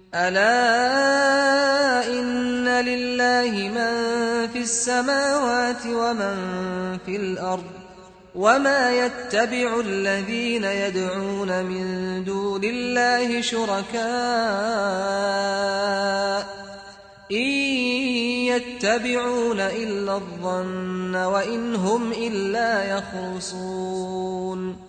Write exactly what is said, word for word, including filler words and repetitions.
ألا إن لله من في السماوات ومن في الأرض وما يتبع الذين يدعون من دون الله شركاء إن يتبعون إلا الظن وإن هم إلا يخرصون